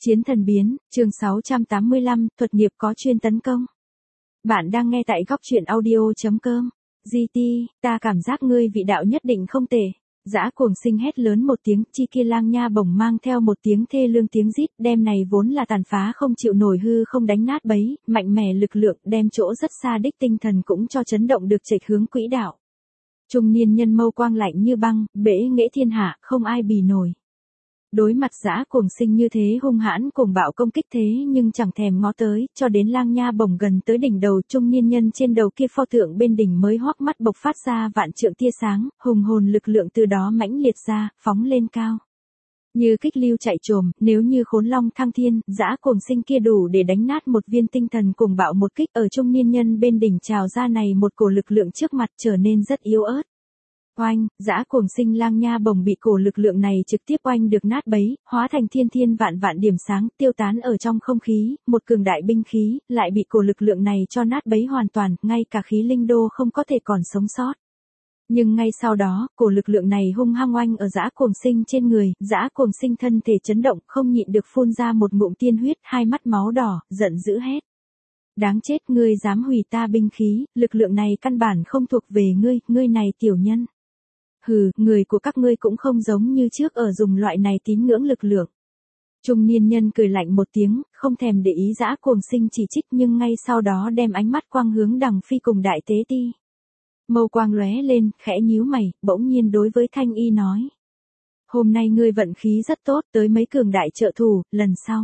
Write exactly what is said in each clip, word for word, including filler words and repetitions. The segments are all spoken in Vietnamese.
Chiến thần biến, chương sáu trăm tám mươi lăm, thuật nghiệp có chuyên tấn công. Bạn đang nghe tại góc truyện audio.com. giê tê, ta cảm giác ngươi vị đạo nhất định không tệ. Dã cuồng sinh hét lớn một tiếng, chi kia lang nha bổng mang theo một tiếng thê lương tiếng rít, đem này vốn là tàn phá không chịu nổi hư không đánh nát bấy, mạnh mẽ lực lượng đem chỗ rất xa đích tinh thần cũng cho chấn động được chệch hướng quỹ đạo. Trung niên nhân mâu quang lạnh như băng, bể nghệ thiên hạ, không ai bì nổi. Đối mặt dã cuồng sinh như thế hung hãn cuồng bạo công kích thế nhưng chẳng thèm ngó tới, cho đến lang nha bổng gần tới đỉnh đầu trung niên nhân trên đầu kia pho tượng bên đỉnh mới hoắc mắt bộc phát ra vạn trượng tia sáng, hùng hồn lực lượng từ đó mãnh liệt ra, phóng lên cao. Như kích lưu chạy trồm, nếu như khốn long thăng thiên, dã cuồng sinh kia đủ để đánh nát một viên tinh thần cuồng bạo một kích ở trung niên nhân bên đỉnh trào ra này một cổ lực lượng trước mặt trở nên rất yếu ớt. Oanh, dã cuồng sinh lang nha bổng bị cổ lực lượng này trực tiếp oanh được nát bấy, hóa thành thiên thiên vạn vạn điểm sáng tiêu tán ở trong không khí, một cường đại binh khí, lại bị cổ lực lượng này cho nát bấy hoàn toàn, ngay cả khí linh đô không có thể còn sống sót. Nhưng ngay sau đó, cổ lực lượng này hung hăng oanh ở dã cuồng sinh trên người, dã cuồng sinh thân thể chấn động, không nhịn được phun ra một ngụm tiên huyết, hai mắt máu đỏ, giận dữ hét. Đáng chết, ngươi dám hủy ta binh khí, lực lượng này căn bản không thuộc về ngươi, ngươi này tiểu nhân. Hừ, người của các ngươi cũng không giống như trước ở dùng loại này tín ngưỡng lực lượng. Trung niên nhân cười lạnh một tiếng, không thèm để ý dã cuồng sinh chỉ trích nhưng ngay sau đó đem ánh mắt quang hướng Đằng Phi cùng đại tế ti. Mâu quang lóe lên, khẽ nhíu mày, bỗng nhiên đối với Thanh Y nói. Hôm nay ngươi vận khí rất tốt, tới mấy cường đại trợ thủ, lần sau.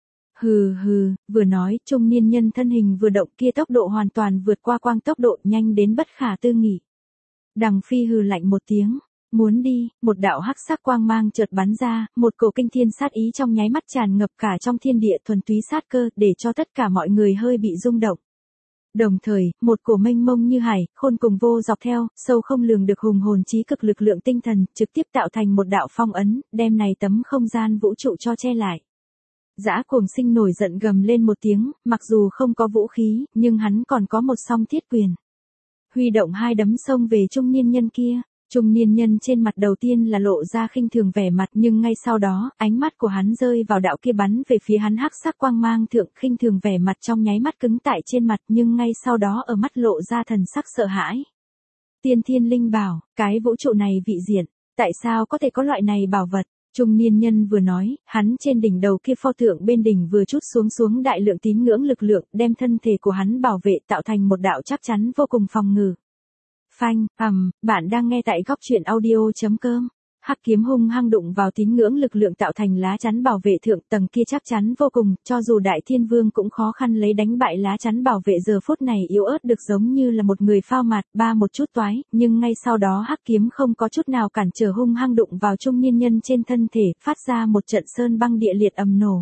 Hừ hừ, vừa nói, trung niên nhân thân hình vừa động kia tốc độ hoàn toàn vượt qua quang tốc độ nhanh đến bất khả tư nghị. Đằng Phi hừ lạnh một tiếng, muốn đi, một đạo hắc sắc quang mang chợt bắn ra, một cổ kinh thiên sát ý trong nháy mắt tràn ngập cả trong thiên địa thuần túy sát cơ, để cho tất cả mọi người hơi bị rung động. Đồng thời, một cổ mênh mông như hải, khôn cùng vô dọc theo, sâu không lường được hùng hồn chí cực lực lượng tinh thần, trực tiếp tạo thành một đạo phong ấn, đem này tấm không gian vũ trụ cho che lại. Dã cuồng sinh nổi giận gầm lên một tiếng, mặc dù không có vũ khí, nhưng hắn còn có một song thiết quyền. Huy động hai đấm xông về trung niên nhân kia, trung niên nhân trên mặt đầu tiên là lộ ra khinh thường vẻ mặt nhưng ngay sau đó, ánh mắt của hắn rơi vào đạo kia bắn về phía hắn hắc sắc quang mang thượng khinh thường vẻ mặt trong nháy mắt cứng tại trên mặt nhưng ngay sau đó ở mắt lộ ra thần sắc sợ hãi. Tiên thiên linh bảo, cái vũ trụ này vị diện, tại sao có thể có loại này bảo vật? Trung niên nhân vừa nói, hắn trên đỉnh đầu kia pho tượng bên đỉnh vừa chút xuống xuống đại lượng tín ngưỡng lực lượng, đem thân thể của hắn bảo vệ tạo thành một đạo chắc chắn vô cùng phòng ngự. Phanh, ầm, bạn đang nghe tại góc truyện audio.com. Hắc kiếm hung hăng đụng vào tín ngưỡng lực lượng tạo thành lá chắn bảo vệ thượng tầng kia chắc chắn vô cùng, cho dù đại thiên vương cũng khó khăn lấy đánh bại lá chắn bảo vệ giờ phút này yếu ớt được giống như là một người phao mạt, ba một chút toái, nhưng ngay sau đó hắc kiếm không có chút nào cản trở hung hăng đụng vào trung niên nhân trên thân thể, phát ra một trận sơn băng địa liệt ầm nổ.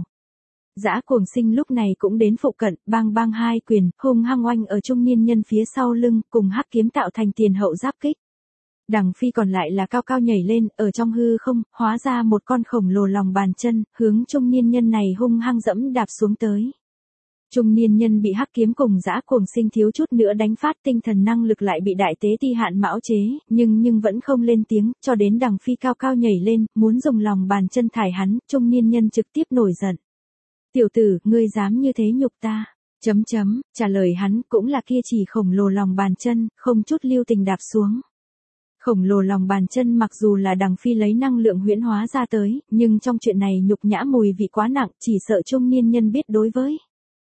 Dã cuồng sinh lúc này cũng đến phụ cận, bang bang hai quyền, hung hăng oanh ở trung niên nhân phía sau lưng, cùng hắc kiếm tạo thành tiền hậu giáp kích. Đằng Phi còn lại là cao cao nhảy lên, ở trong hư không, hóa ra một con khổng lồ lòng bàn chân, hướng trung niên nhân này hung hăng dẫm đạp xuống tới. Trung niên nhân bị hắc kiếm cùng dã cuồng sinh thiếu chút nữa đánh phát tinh thần năng lực lại bị đại tế ti hạn mão chế, nhưng nhưng vẫn không lên tiếng, cho đến Đằng Phi cao cao nhảy lên, muốn dùng lòng bàn chân thải hắn, trung niên nhân trực tiếp nổi giận. Tiểu tử, ngươi dám như thế nhục ta. Chấm chấm, trả lời hắn cũng là kia chỉ khổng lồ lòng bàn chân, không chút lưu tình đạp xuống. Khổng lồ lòng bàn chân mặc dù là Đằng Phi lấy năng lượng huyễn hóa ra tới, nhưng trong chuyện này nhục nhã mùi vị quá nặng, chỉ sợ trung niên nhân biết đối với.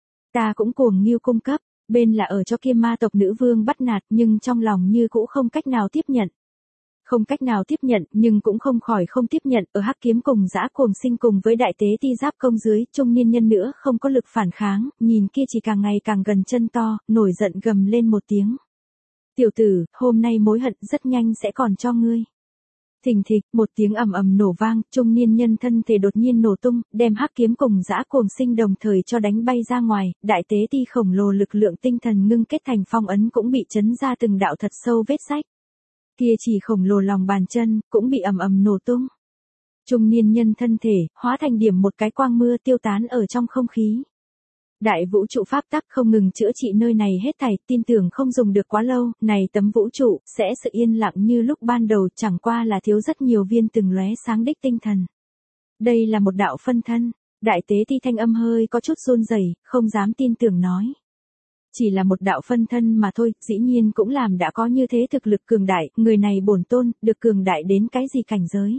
Ta cũng cuồng nghiêu cung cấp, bên là ở cho kia ma tộc nữ vương bắt nạt nhưng trong lòng như cũ không cách nào tiếp nhận. Không cách nào tiếp nhận nhưng cũng không khỏi không tiếp nhận, ở hắc kiếm cùng dã cuồng sinh cùng với đại tế ti giáp công dưới, trung niên nhân nữa không có lực phản kháng, nhìn kia chỉ càng ngày càng gần chân to, nổi giận gầm lên một tiếng. Tiểu tử, hôm nay mối hận rất nhanh sẽ còn cho ngươi. Thình thịch, một tiếng ầm ầm nổ vang, trung niên nhân thân thể đột nhiên nổ tung, đem hắc kiếm cùng dã cuồng sinh đồng thời cho đánh bay ra ngoài, đại tế ti khổng lồ lực lượng tinh thần ngưng kết thành phong ấn cũng bị chấn ra từng đạo thật sâu vết rách. Kia chỉ khổng lồ lòng bàn chân, cũng bị ầm ầm nổ tung. Trung niên nhân thân thể, hóa thành điểm một cái quang mưa tiêu tán ở trong không khí. Đại vũ trụ pháp tắc không ngừng chữa trị nơi này hết thảy, tin tưởng không dùng được quá lâu, này tấm vũ trụ, sẽ sự yên lặng như lúc ban đầu chẳng qua là thiếu rất nhiều viên từng lóe sáng đích tinh thần. Đây là một đạo phân thân. Đại tế ti thanh âm hơi có chút run rẩy, không dám tin tưởng nói. Chỉ là một đạo phân thân mà thôi, dĩ nhiên cũng làm đã có như thế thực lực cường đại, người này bổn tôn, được cường đại đến cái gì cảnh giới.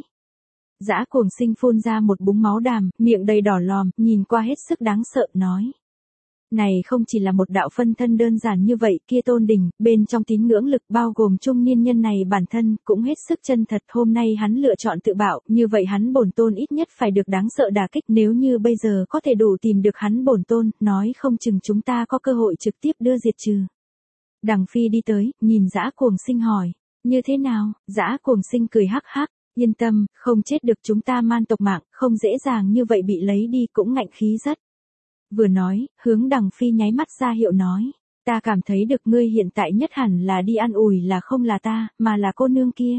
Dã Cuồng Sinh phun ra một búng máu đàm, miệng đầy đỏ lòm, nhìn qua hết sức đáng sợ, nói. Này không chỉ là một đạo phân thân đơn giản như vậy, kia tôn đình, bên trong tín ngưỡng lực bao gồm trung niên nhân này bản thân, cũng hết sức chân thật, hôm nay hắn lựa chọn tự bạo, như vậy hắn bổn tôn ít nhất phải được đáng sợ đả kích, nếu như bây giờ có thể đủ tìm được hắn bổn tôn, nói không chừng chúng ta có cơ hội trực tiếp đưa diệt trừ. Đằng Phi đi tới, nhìn Dã Cuồng Sinh hỏi, như thế nào, Dã Cuồng Sinh cười hắc hắc, yên tâm, không chết được chúng ta man tộc mạng, không dễ dàng như vậy bị lấy đi cũng ngạnh khí rất. Vừa nói, hướng Đằng Phi nháy mắt ra hiệu nói, ta cảm thấy được ngươi hiện tại nhất hẳn là đi ăn ủi là không là ta, mà là cô nương kia.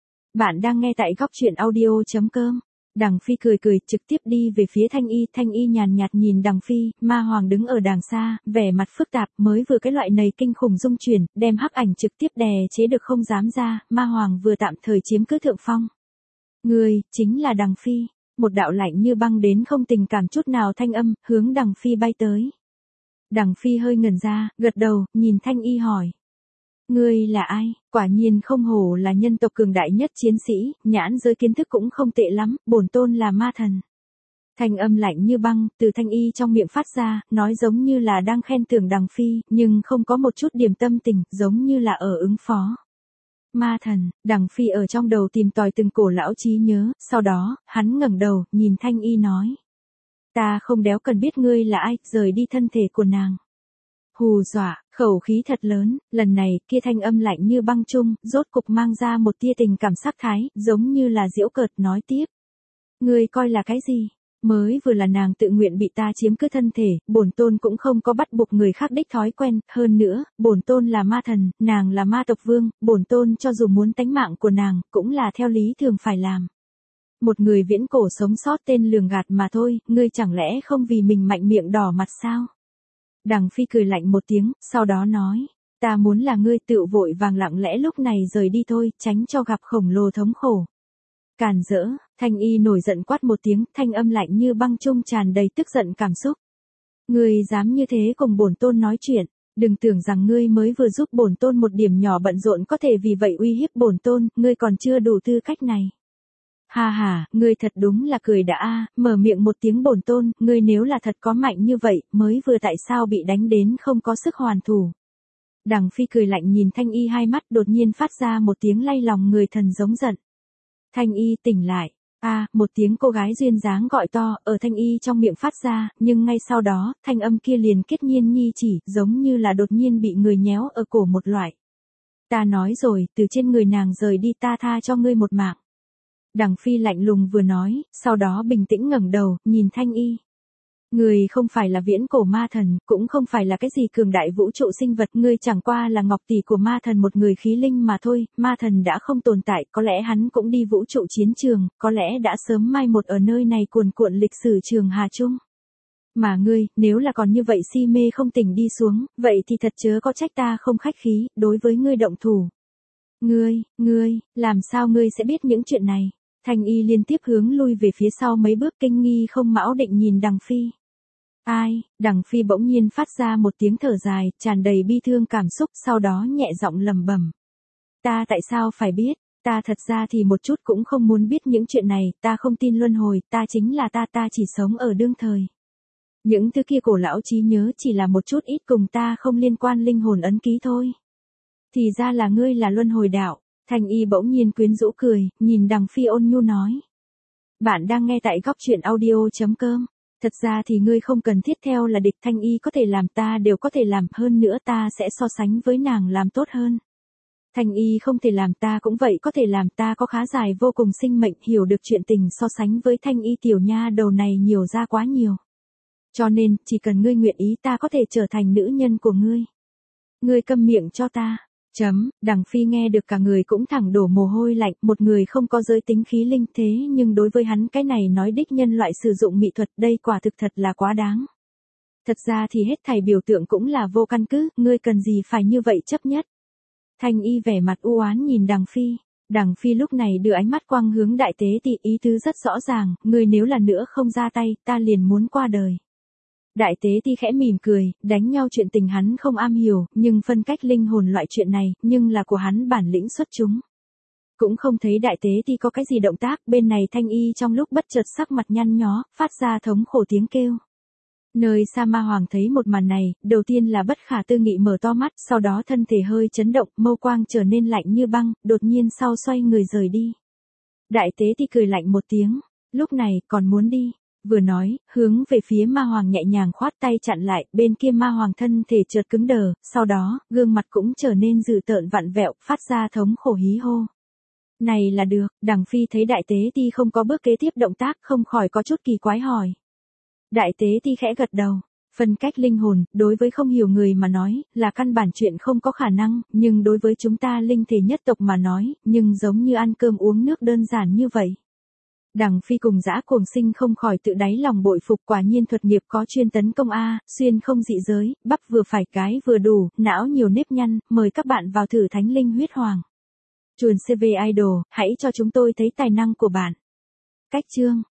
Bạn đang nghe tại góc truyện audio.com. Đằng Phi cười cười trực tiếp đi về phía Thanh Y, Thanh Y nhàn nhạt nhìn Đằng Phi, Ma Hoàng đứng ở đàng xa, vẻ mặt phức tạp, mới vừa cái loại này kinh khủng dung chuyển, đem hắc ảnh trực tiếp đè chế được không dám ra, Ma Hoàng vừa tạm thời chiếm cứ thượng phong. Ngươi, chính là Đằng Phi. Một đạo lạnh như băng đến không tình cảm chút nào thanh âm, hướng Đằng Phi bay tới. Đằng Phi hơi ngẩn ra, gật đầu, nhìn Thanh Y hỏi. Ngươi là ai? Quả nhiên không hổ là nhân tộc cường đại nhất chiến sĩ, nhãn giới kiến thức cũng không tệ lắm, bổn tôn là ma thần. Thanh âm lạnh như băng, từ Thanh Y trong miệng phát ra, nói giống như là đang khen thưởng Đằng Phi, nhưng không có một chút điểm tâm tình, giống như là ở ứng phó. Ma thần, Đằng Phi ở trong đầu tìm tòi từng cổ lão trí nhớ, sau đó, hắn ngẩng đầu, nhìn Thanh Y nói. Ta không đéo cần biết ngươi là ai, rời đi thân thể của nàng. Hù dọa, khẩu khí thật lớn, lần này, kia thanh âm lạnh như băng chung, rốt cục mang ra một tia tình cảm sắc thái, giống như là giễu cợt nói tiếp. Ngươi coi là cái gì? Mới vừa là nàng tự nguyện bị ta chiếm cứ thân thể, bổn tôn cũng không có bắt buộc người khác đích thói quen, hơn nữa, bổn tôn là ma thần, nàng là ma tộc vương, bổn tôn cho dù muốn tánh mạng của nàng, cũng là theo lý thường phải làm. Một người viễn cổ sống sót tên lường gạt mà thôi, ngươi chẳng lẽ không vì mình mạnh miệng đỏ mặt sao? Đằng Phi cười lạnh một tiếng, sau đó nói, ta muốn là ngươi tự vội vàng lặng lẽ lúc này rời đi thôi, tránh cho gặp khổng lồ thống khổ. Càn rỡ, Thanh Y nổi giận quát một tiếng, thanh âm lạnh như băng trung tràn đầy tức giận cảm xúc. Ngươi dám như thế cùng bổn tôn nói chuyện, đừng tưởng rằng ngươi mới vừa giúp bổn tôn một điểm nhỏ bận rộn có thể vì vậy uy hiếp bổn tôn, ngươi còn chưa đủ tư cách này. Ha ha, ngươi thật đúng là cười đã a, mở miệng một tiếng bổn tôn, ngươi nếu là thật có mạnh như vậy, mới vừa tại sao bị đánh đến không có sức hoàn thủ. Đằng Phi cười lạnh nhìn Thanh Y hai mắt đột nhiên phát ra một tiếng lay lòng người thần giống giận. Thanh Y tỉnh lại, a, một tiếng cô gái duyên dáng gọi to, ở Thanh Y trong miệng phát ra, nhưng ngay sau đó, thanh âm kia liền kết nhiên nhi chỉ, giống như là đột nhiên bị người nhéo ở cổ một loại. Ta nói rồi, từ trên người nàng rời đi ta tha cho ngươi một mạng. Đằng Phi lạnh lùng vừa nói, sau đó bình tĩnh ngẩng đầu, nhìn Thanh Y. Ngươi không phải là viễn cổ ma thần, cũng không phải là cái gì cường đại vũ trụ sinh vật, ngươi chẳng qua là ngọc tỷ của ma thần một người khí linh mà thôi, ma thần đã không tồn tại, có lẽ hắn cũng đi vũ trụ chiến trường, có lẽ đã sớm mai một ở nơi này cuồn cuộn lịch sử trường Hà Trung. Mà ngươi, nếu là còn như vậy si mê không tỉnh đi xuống, vậy thì thật chớ có trách ta không khách khí, đối với ngươi động thủ. Ngươi, ngươi, làm sao ngươi sẽ biết những chuyện này? Thanh Y liên tiếp hướng lui về phía sau mấy bước kinh nghi không mão định nhìn Đằng Phi. Ai, Đằng Phi bỗng nhiên phát ra một tiếng thở dài, tràn đầy bi thương cảm xúc, sau đó nhẹ giọng lẩm bẩm. Ta tại sao phải biết, ta thật ra thì một chút cũng không muốn biết những chuyện này, ta không tin luân hồi, ta chính là ta, ta chỉ sống ở đương thời. Những thứ kia cổ lão trí nhớ chỉ là một chút ít cùng ta không liên quan linh hồn ấn ký thôi. Thì ra là ngươi là luân hồi đạo. Thanh Y bỗng nhiên quyến rũ cười, nhìn Đằng Phi ôn nhu nói. Bạn đang nghe tại góc truyện audio.com. Thật ra thì ngươi không cần thiết theo là địch, Thanh Y có thể làm ta đều có thể làm, hơn nữa ta sẽ so sánh với nàng làm tốt hơn. Thanh Y không thể làm ta cũng vậy có thể làm, ta có khá dài vô cùng sinh mệnh, hiểu được chuyện tình so sánh với Thanh Y tiểu nha đầu này nhiều ra quá nhiều. Cho nên, chỉ cần ngươi nguyện ý ta có thể trở thành nữ nhân của ngươi. Ngươi câm miệng cho ta. Chấm, Đằng Phi nghe được cả người cũng thẳng đổ mồ hôi lạnh, một người không có giới tính khí linh thế nhưng đối với hắn cái này nói đích nhân loại sử dụng mỹ thuật đây quả thực thật là quá đáng. Thật ra thì hết thảy biểu tượng cũng là vô căn cứ, ngươi cần gì phải như vậy chấp nhất. Thanh Y vẻ mặt u oán nhìn Đằng Phi, Đằng Phi lúc này đưa ánh mắt quang hướng đại tế ti, ý tứ rất rõ ràng, ngươi nếu là nữa không ra tay, ta liền muốn qua đời. Đại tế ti khẽ mỉm cười, đánh nhau chuyện tình hắn không am hiểu, nhưng phân cách linh hồn loại chuyện này, nhưng là của hắn bản lĩnh xuất chúng. Cũng không thấy đại tế ti có cái gì động tác, bên này Thanh Y trong lúc bất chợt sắc mặt nhăn nhó, phát ra thống khổ tiếng kêu. Nơi xa Ma Hoàng thấy một màn này, đầu tiên là bất khả tư nghị mở to mắt, sau đó thân thể hơi chấn động, mâu quang trở nên lạnh như băng, đột nhiên sau xoay người rời đi. Đại tế ti cười lạnh một tiếng, lúc này còn muốn đi, vừa nói, hướng về phía Ma Hoàng nhẹ nhàng khoát tay chặn lại, bên kia Ma Hoàng thân thể chợt cứng đờ, sau đó, gương mặt cũng trở nên dữ tợn vặn vẹo, phát ra thống khổ hí hô. Này là được, Đằng Phi thấy đại tế ti không có bước kế tiếp động tác, không khỏi có chút kỳ quái hỏi. Đại tế ti khẽ gật đầu, phân cách linh hồn, đối với không hiểu người mà nói, là căn bản chuyện không có khả năng, nhưng đối với chúng ta linh thể nhất tộc mà nói, nhưng giống như ăn cơm uống nước đơn giản như vậy. Đằng Phi cùng Dã Cuồng Sinh không khỏi tự đáy lòng bội phục, quả nhiên thuật nghiệp có chuyên tấn công a, xuyên không dị giới, bắp vừa phải cái vừa đủ, não nhiều nếp nhăn, mời các bạn vào thử Thánh Linh Huyết Hoàng. Chuồn xê vê Idol, hãy cho chúng tôi thấy tài năng của bạn. Cách chương